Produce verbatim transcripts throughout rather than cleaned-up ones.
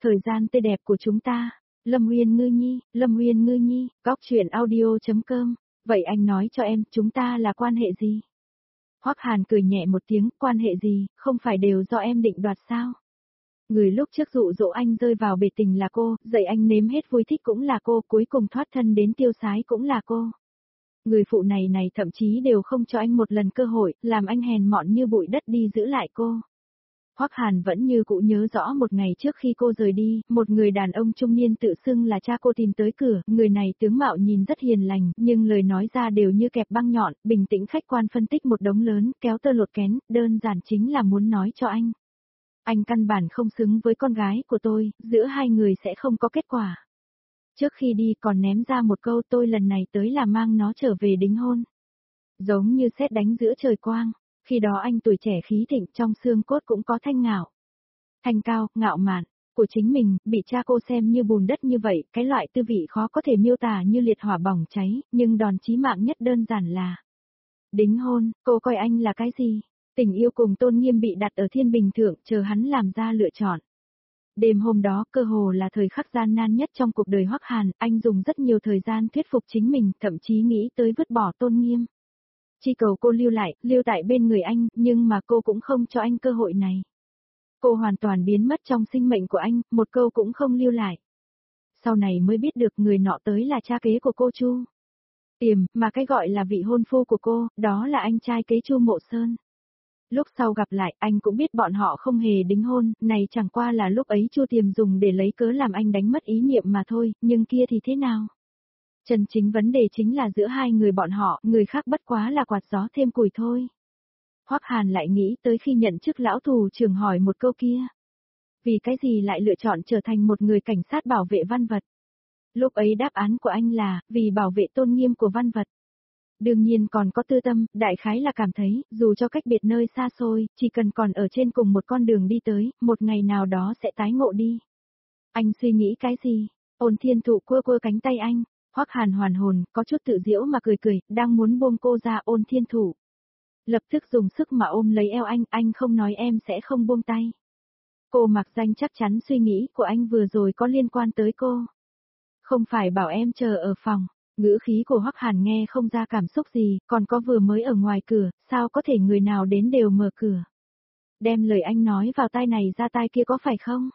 Thời gian tươi đẹp của chúng ta. Lâm Uyên Ngư Nhi, Lâm Uyên Ngư Nhi, góc truyện audio.com. Vậy anh nói cho em, chúng ta là quan hệ gì? Hoắc Hàn cười nhẹ một tiếng, quan hệ gì, không phải đều do em định đoạt sao? Người lúc trước dụ dỗ anh rơi vào bể tình là cô, dạy anh nếm hết vui thích cũng là cô, cuối cùng thoát thân đến tiêu sái cũng là cô. Người phụ này này thậm chí đều không cho anh một lần cơ hội, làm anh hèn mọn như bụi đất đi giữ lại cô. Hoắc Hàn vẫn như cũ nhớ rõ một ngày trước khi cô rời đi, một người đàn ông trung niên tự xưng là cha cô tìm tới cửa, người này tướng mạo nhìn rất hiền lành, nhưng lời nói ra đều như kẹp băng nhọn, bình tĩnh khách quan phân tích một đống lớn, kéo tơ lột kén, đơn giản chính là muốn nói cho anh. Anh căn bản không xứng với con gái của tôi, giữa hai người sẽ không có kết quả. Trước khi đi còn ném ra một câu tôi lần này tới là mang nó trở về đính hôn. Giống như sét đánh giữa trời quang. Khi đó anh tuổi trẻ khí thịnh trong xương cốt cũng có thanh ngạo. Thanh cao, ngạo mạn, của chính mình, bị cha cô xem như bùn đất như vậy, cái loại tư vị khó có thể miêu tả như liệt hỏa bỏng cháy, nhưng đòn chí mạng nhất đơn giản là đính hôn. Cô coi anh là cái gì? Tình yêu cùng tôn nghiêm bị đặt ở thiên bình thượng, chờ hắn làm ra lựa chọn. Đêm hôm đó cơ hồ là thời khắc gian nan nhất trong cuộc đời Hoắc Hàn, anh dùng rất nhiều thời gian thuyết phục chính mình, thậm chí nghĩ tới vứt bỏ tôn nghiêm. Chỉ cầu cô lưu lại, lưu tại bên người anh, nhưng mà cô cũng không cho anh cơ hội này. Cô hoàn toàn biến mất trong sinh mệnh của anh, một câu cũng không lưu lại. Sau này mới biết được người nọ tới là cha kế của cô Chu Tiềm, mà cái gọi là vị hôn phu của cô, đó là anh trai kế Chu Mộ Sơn. Lúc sau gặp lại, anh cũng biết bọn họ không hề đính hôn, này chẳng qua là lúc ấy Chu Tiềm dùng để lấy cớ làm anh đánh mất ý niệm mà thôi, nhưng kia thì thế nào? Chân chính vấn đề chính là giữa hai người bọn họ, người khác bất quá là quạt gió thêm củi thôi. Hoắc Hàn lại nghĩ tới khi nhận chức lão tù trưởng hỏi một câu kia. Vì cái gì lại lựa chọn trở thành một người cảnh sát bảo vệ văn vật? Lúc ấy đáp án của anh là, vì bảo vệ tôn nghiêm của văn vật. Đương nhiên còn có tư tâm, đại khái là cảm thấy, dù cho cách biệt nơi xa xôi, chỉ cần còn ở trên cùng một con đường đi tới, một ngày nào đó sẽ tái ngộ đi. Anh suy nghĩ cái gì? Ôn Thiên Thụ quơ quơ cánh tay anh. Hoắc Hàn hoàn hồn, có chút tự giễu mà cười cười, đang muốn buông cô ra. Ôn Thiên Thụ lập tức dùng sức mà ôm lấy eo anh, anh không nói em sẽ không buông tay. Cô mặc danh chắc chắn suy nghĩ của anh vừa rồi có liên quan tới cô. Không phải bảo em chờ ở phòng, ngữ khí của Hoắc Hàn nghe không ra cảm xúc gì, còn có vừa mới ở ngoài cửa, sao có thể người nào đến đều mở cửa. Đem lời anh nói vào tai này ra tai kia có phải không?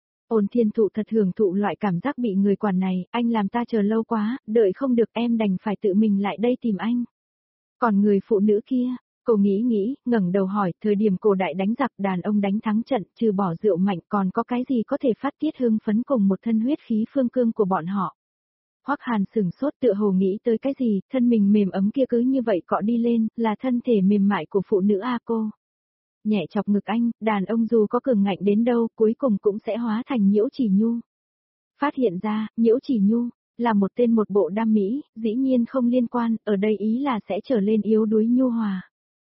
Ôn Thiên Thụ thật hưởng thụ loại cảm giác bị người quản này, anh làm ta chờ lâu quá, đợi không được em đành phải tự mình lại đây tìm anh. Còn người phụ nữ kia, cô nghĩ nghĩ, ngẩng đầu hỏi, thời điểm cổ đại đánh giặc đàn ông đánh thắng trận, trừ bỏ rượu mạnh còn có cái gì có thể phát tiết hưng phấn cùng một thân huyết khí phương cương của bọn họ. Hoắc Hàn sửng sốt tựa hồ nghĩ tới cái gì, thân mình mềm ấm kia cứ như vậy cọ đi lên, là thân thể mềm mại của phụ nữ a cô. Nhẹ chọc ngực anh, đàn ông dù có cường ngạnh đến đâu, cuối cùng cũng sẽ hóa thành Nhiễu Chỉ Nhu. Phát hiện ra, Nhiễu Chỉ Nhu, là một tên một bộ đam mỹ, dĩ nhiên không liên quan, ở đây ý là sẽ trở lên yếu đuối nhu hòa.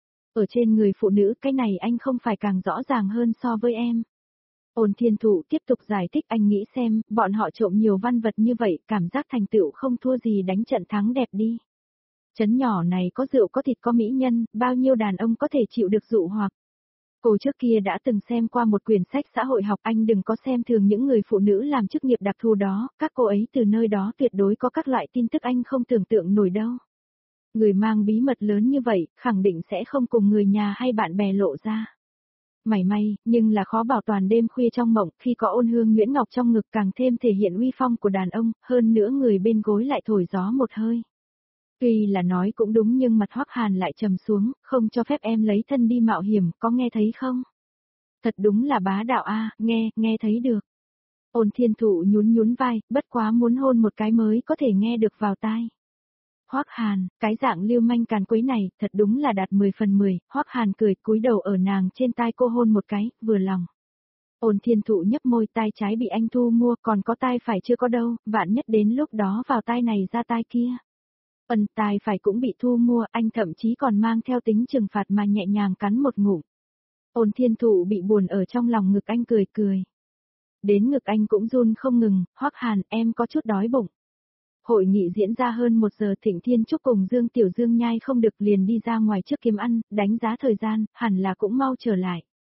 Ở trên người phụ nữ, cái này anh không phải càng rõ ràng hơn so với em. Ôn Thiên Thụ tiếp tục giải thích, anh nghĩ xem, bọn họ trộm nhiều văn vật như vậy, cảm giác thành tựu không thua gì đánh trận thắng đẹp đi. Trấn nhỏ này có rượu có thịt có mỹ nhân, bao nhiêu đàn ông có thể chịu được dụ hoặc. Cô trước kia đã từng xem qua một quyển sách xã hội học, anh đừng có xem thường những người phụ nữ làm chức nghiệp đặc thù đó, các cô ấy từ nơi đó tuyệt đối có các loại tin tức anh không tưởng tượng nổi đâu. Người mang bí mật lớn như vậy, khẳng định sẽ không cùng người nhà hay bạn bè lộ ra. Mảy may, nhưng là khó bảo toàn đêm khuya trong mộng, khi có Ôn Hương Nguyễn Ngọc trong ngực càng thêm thể hiện uy phong của đàn ông, hơn nữa người bên gối lại thổi gió một hơi. Tuy là nói cũng đúng nhưng mặt Hoắc Hàn lại trầm xuống, không cho phép em lấy thân đi mạo hiểm, có nghe thấy không? Thật đúng là bá đạo a, nghe, nghe thấy được. Ôn Thiên Thụ nhún nhún vai, bất quá muốn hôn một cái mới có thể nghe được vào tai. Hoắc Hàn, cái dạng lưu manh càn quấy này, thật đúng là đạt mười phần mười, Hoắc Hàn cười cúi đầu ở nàng trên tai cô hôn một cái, vừa lòng. Ôn Thiên Thụ nhấp môi, tai trái bị anh thu mua, còn có tai phải chưa có đâu, vạn nhất đến lúc đó vào tai này ra tai kia. Ân, tai phải cũng bị thu mua, anh thậm chí còn mang theo tính trừng phạt mà nhẹ nhàng cắn một ngụm. Ôn Thiên Thụ bị buồn ở trong lòng ngực anh cười cười. Đến ngực anh cũng run không ngừng, Hoắc Hàn, em có chút đói bụng. Hội nghị diễn ra hơn một giờ, Thịnh Thiên Trúc cùng Dương Tiểu Dương nhai không được liền đi ra ngoài trước kiếm ăn, đánh giá thời gian, hẳn là cũng mau trở lại.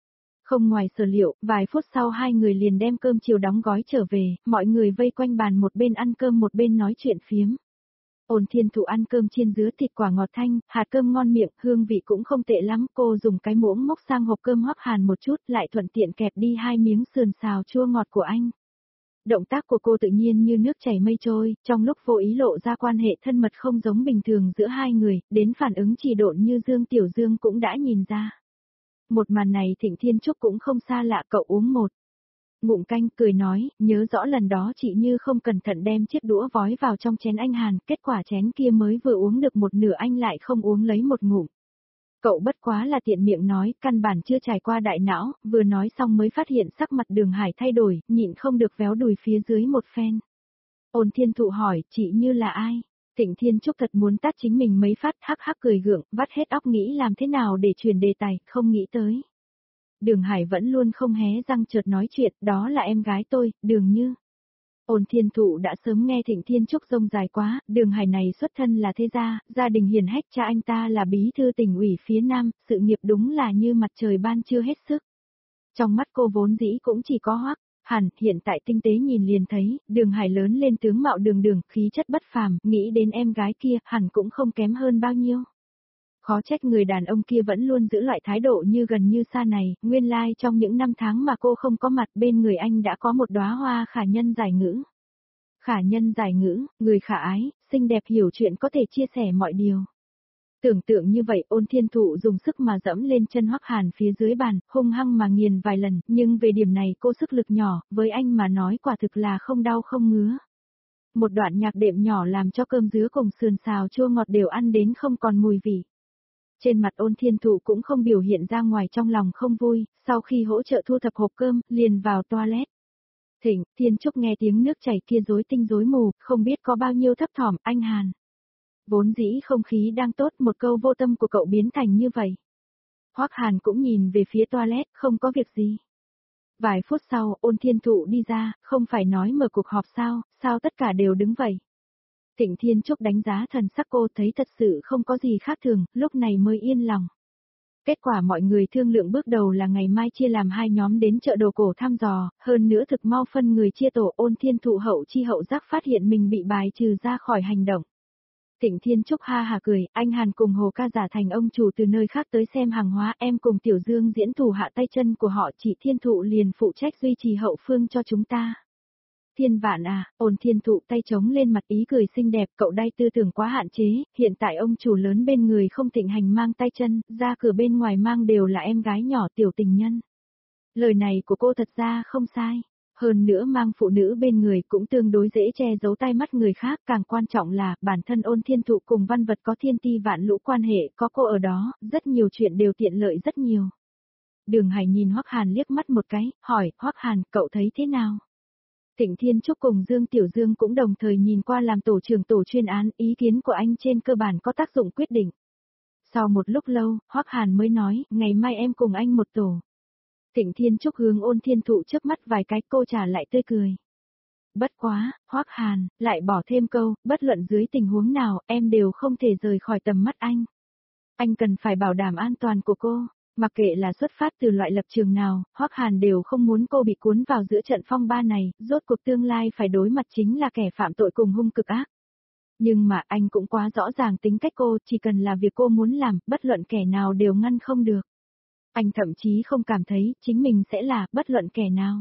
Không ngoài sở liệu, vài phút sau hai người liền đem cơm chiều đóng gói trở về, mọi người vây quanh bàn một bên ăn cơm một bên nói chuyện phiếm. Ôn Thiên Thụ ăn cơm chiên dứa thịt quả ngọt thanh, hạt cơm ngon miệng, hương vị cũng không tệ lắm, cô dùng cái muỗng móc sang hộp cơm Hoắc Hàn một chút, lại thuận tiện kẹp đi hai miếng sườn xào chua ngọt của anh. Động tác của cô tự nhiên như nước chảy mây trôi, trong lúc vô ý lộ ra quan hệ thân mật không giống bình thường giữa hai người, đến phản ứng trì độn như Dương Tiểu Dương cũng đã nhìn ra. Một màn này Thịnh Thiên Trúc cũng không xa lạ, cậu uống một ngụm canh cười nói, nhớ rõ lần đó chị Như không cẩn thận đem chiếc đũa vói vào trong chén anh Hàn, kết quả chén kia mới vừa uống được một nửa anh lại không uống lấy một ngụm. Cậu bất quá là tiện miệng nói, căn bản chưa trải qua đại não, vừa nói xong mới phát hiện sắc mặt Đường Hải thay đổi, nhịn không được véo đùi phía dưới một phen. Ôn Thiên Thụ hỏi, chị Như là ai? Thịnh Thiên Trúc thật muốn tát chính mình mấy phát, hắc hắc cười gượng, vắt hết óc nghĩ làm thế nào để truyền đề tài, không nghĩ tới. Đường Hải vẫn luôn không hé răng chợt nói chuyện, đó là em gái tôi, Đường Như. Ôn Thiên Thụ đã sớm nghe Thịnh Thiên Trúc rông dài quá, Đường Hải này xuất thân là thế gia, gia đình hiền hách, cha anh ta là bí thư tỉnh ủy phía Nam, sự nghiệp đúng là như mặt trời ban chưa hết sức. Trong mắt cô vốn dĩ cũng chỉ có Hoắc Hàn, hiện tại tinh tế nhìn liền thấy, Đường Hải lớn lên tướng mạo đường đường, khí chất bất phàm, nghĩ đến em gái kia, hẳn cũng không kém hơn bao nhiêu. Khó trách người đàn ông kia vẫn luôn giữ loại thái độ như gần như xa này, nguyên lai like trong những năm tháng mà cô không có mặt bên người anh đã có một đóa hoa khả nhân giải ngữ. Khả nhân giải ngữ, người khả ái, xinh đẹp hiểu chuyện có thể chia sẻ mọi điều. Tưởng tượng như vậy Ôn Thiên Thụ dùng sức mà dẫm lên chân Hoắc Hàn phía dưới bàn, hung hăng mà nghiền vài lần, nhưng về điểm này cô sức lực nhỏ, với anh mà nói quả thực là không đau không ngứa. Một đoạn nhạc đệm nhỏ làm cho cơm dứa cùng sườn xào chua ngọt đều ăn đến không còn mùi vị. Trên mặt Ôn Thiên Thụ cũng không biểu hiện ra ngoài trong lòng không vui, sau khi hỗ trợ thu thập hộp cơm, liền vào toilet. Thịnh Thiên Trúc nghe tiếng nước chảy kia rối tinh rối mù, không biết có bao nhiêu thấp thỏm, anh Hàn. Vốn dĩ không khí đang tốt, một câu vô tâm của cậu biến thành như vậy. Hoắc Hàn cũng nhìn về phía toilet, không có việc gì. Vài phút sau, Ôn Thiên Thụ đi ra, không phải nói mở cuộc họp sao, sao tất cả đều đứng vậy. Thịnh Thiên Trúc đánh giá thần sắc cô thấy thật sự không có gì khác thường, lúc này mới yên lòng. Kết quả mọi người thương lượng bước đầu là ngày mai chia làm hai nhóm đến chợ đồ cổ thăm dò, hơn nữa thực mau phân người chia tổ. Ôn Thiên Thụ hậu chi hậu giác phát hiện mình bị bài trừ ra khỏi hành động. Thịnh Thiên Trúc ha hà cười, anh Hàn cùng Hồ ca giả thành ông chủ từ nơi khác tới xem hàng hóa, em cùng Tiểu Dương diễn thủ hạ tay chân của họ, chị Thiên Thụ liền phụ trách duy trì hậu phương cho chúng ta. Thiên Vạn à, Ôn Thiên Thụ tay trống lên mặt ý cười xinh đẹp, cậu đai tư tưởng quá hạn chế, hiện tại ông chủ lớn bên người không thịnh hành mang tay chân, ra cửa bên ngoài mang đều là em gái nhỏ tiểu tình nhân. Lời này của cô thật ra không sai. Hơn nữa mang phụ nữ bên người cũng tương đối dễ che giấu tai mắt người khác, càng quan trọng là bản thân Ôn Thiên Thụ cùng Văn Vật có thiên ti vạn lũ quan hệ, có cô ở đó, rất nhiều chuyện đều tiện lợi rất nhiều. Đường Hải nhìn Hoắc Hàn liếc mắt một cái, hỏi, Hoắc Hàn, cậu thấy thế nào? Thịnh Thiên Trúc cùng Dương Tiểu Dương cũng đồng thời nhìn qua làm tổ trưởng tổ chuyên án, ý kiến của anh trên cơ bản có tác dụng quyết định. Sau một lúc lâu, Hoắc Hàn mới nói, ngày mai em cùng anh một tổ. Thịnh Thiên Trúc hướng Ôn Thiên Thụ chớp mắt vài cái, cô trả lại tươi cười. Bất quá, Hoắc Hàn, lại bỏ thêm câu, bất luận dưới tình huống nào, em đều không thể rời khỏi tầm mắt anh. Anh cần phải bảo đảm an toàn của cô, mặc kệ là xuất phát từ loại lập trường nào, Hoắc Hàn đều không muốn cô bị cuốn vào giữa trận phong ba này, rốt cuộc tương lai phải đối mặt chính là kẻ phạm tội cùng hung cực ác. Nhưng mà anh cũng quá rõ ràng tính cách cô, chỉ cần là việc cô muốn làm, bất luận kẻ nào đều ngăn không được. Anh thậm chí không cảm thấy chính mình sẽ là bất luận kẻ nào.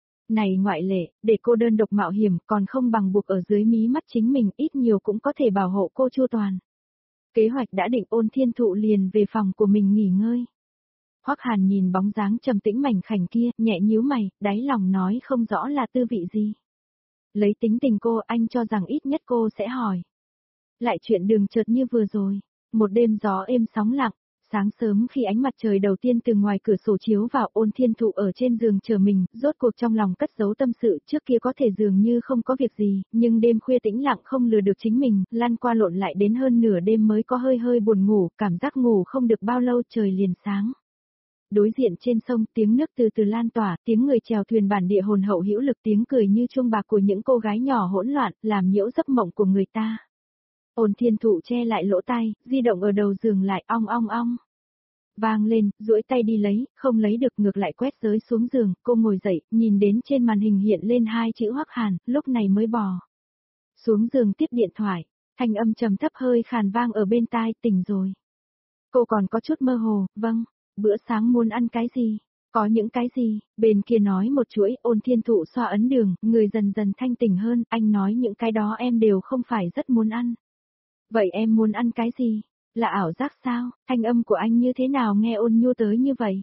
Này ngoại lệ, để cô đơn độc mạo hiểm còn không bằng buộc ở dưới mí mắt chính mình, ít nhiều cũng có thể bảo hộ cô chu toàn. Kế hoạch đã định, Ôn Thiên Thụ liền về phòng của mình nghỉ ngơi. Hoắc Hàn nhìn bóng dáng trầm tĩnh mảnh khảnh kia, nhẹ nhíu mày, đáy lòng nói không rõ là tư vị gì. Lấy tính tình cô, anh cho rằng ít nhất cô sẽ hỏi. Lại chuyện đường chợt như vừa rồi, một đêm gió êm sóng lặng. Sáng sớm khi ánh mặt trời đầu tiên từ ngoài cửa sổ chiếu vào, Ôn Thiên Thụ ở trên giường chờ mình, rốt cuộc trong lòng cất giấu tâm sự, trước kia có thể dường như không có việc gì, nhưng đêm khuya tĩnh lặng không lừa được chính mình, lăn qua lộn lại đến hơn nửa đêm mới có hơi hơi buồn ngủ, cảm giác ngủ không được bao lâu trời liền sáng. Đối diện trên sông, tiếng nước từ từ lan tỏa, tiếng người chèo thuyền bản địa hồn hậu hữu lực, tiếng cười như chuông bạc của những cô gái nhỏ hỗn loạn, làm nhiễu giấc mộng của người ta. Ôn Thiên Thụ che lại lỗ tai, di động ở đầu giường lại ong ong ong. vang lên, duỗi tay đi lấy, không lấy được ngược lại quét rơi xuống giường, cô ngồi dậy, nhìn đến trên màn hình hiện lên hai chữ Hoắc Hàn, lúc này mới bò xuống giường tiếp điện thoại, thanh âm trầm thấp hơi khàn vang ở bên tai, tỉnh rồi. Cô còn có chút mơ hồ, vâng, bữa sáng muốn ăn cái gì? Có những cái gì? Bên kia nói một chuỗi, Ôn Thiên Thụ xoa ấn đường, người dần dần thanh tỉnh hơn, anh nói những cái đó em đều không phải rất muốn ăn. Vậy em muốn ăn cái gì? Là ảo giác sao? Thanh âm của anh như thế nào nghe ôn nhu tới như vậy?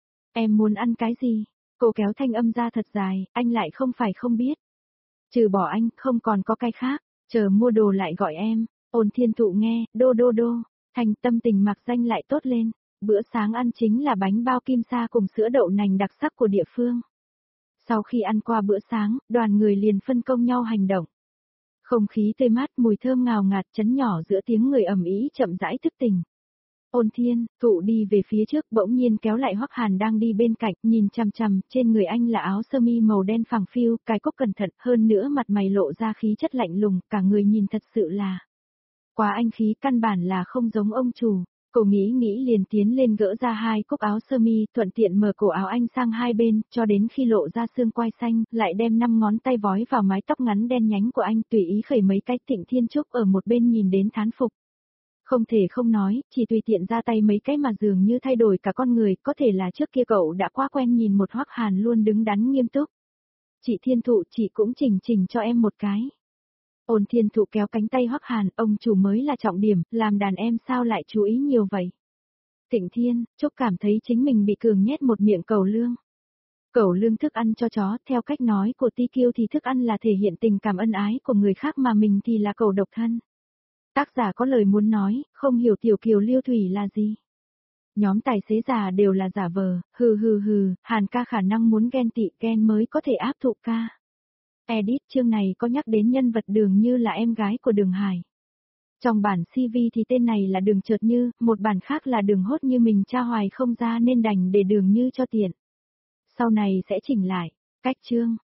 Em muốn ăn cái gì? Cô kéo thanh âm ra thật dài, anh lại không phải không biết. Trừ bỏ anh, không còn có cái khác, chờ mua đồ lại gọi em. Ôn Thiên Thụ nghe, đô đô đô, thành tâm tình mặc danh lại tốt lên. Bữa sáng ăn chính là bánh bao kim sa cùng sữa đậu nành đặc sắc của địa phương. Sau khi ăn qua bữa sáng, đoàn người liền phân công nhau hành động. Không khí tươi mát, mùi thơm ngào ngạt chấn nhỏ giữa tiếng người ầm ĩ chậm rãi thức tỉnh. Ôn Thiên, Thụ đi về phía trước bỗng nhiên kéo lại Hoắc Hàn đang đi bên cạnh, nhìn chằm chằm, trên người anh là áo sơ mi màu đen phẳng phiu, cài cúc cẩn thận, hơn nữa mặt mày lộ ra khí chất lạnh lùng, cả người nhìn thật sự là quá anh khí, căn bản là không giống ông chủ. Cô nghĩ nghĩ liền tiến lên gỡ ra hai cúc áo sơ mi, thuận tiện mở cổ áo anh sang hai bên, cho đến khi lộ ra xương quai xanh, lại đem năm ngón tay vói vào mái tóc ngắn đen nhánh của anh, tùy ý khẩy mấy cái. Thịnh Thiên Trúc ở một bên nhìn đến thán phục. Không thể không nói, chỉ tùy tiện ra tay mấy cái mà dường như thay đổi cả con người, có thể là trước kia cậu đã quá quen nhìn một Hoắc Hàn luôn đứng đắn nghiêm túc. Chị Thiên Thụ, chị cũng chỉnh chỉnh cho em một cái. Ôn Thiên Thụ kéo cánh tay Hoắc Hàn, ông chủ mới là trọng điểm, làm đàn em sao lại chú ý nhiều vậy? Thịnh Thiên, Trúc cảm thấy chính mình bị cường nhét một miệng cẩu lương. Cẩu lương thức ăn cho chó, theo cách nói của Ti Kiêu thì thức ăn là thể hiện tình cảm ân ái của người khác mà mình thì là cẩu độc thân. Tác giả có lời muốn nói, không hiểu tiểu kiều Liêu Thủy là gì. Nhóm tài xế già đều là giả vờ, hừ hừ hừ, Hàn ca khả năng muốn ghen tị ghen mới có thể áp thụ ca. Edit chương này có nhắc đến nhân vật Đường Như là em gái của Đường Hải. Trong bản xê vê thì tên này là Đường Chợt Như, một bản khác là Đường Hốt Như mình tra hoài không ra nên đành để Đường Như cho tiện. Sau này sẽ chỉnh lại. Cách chương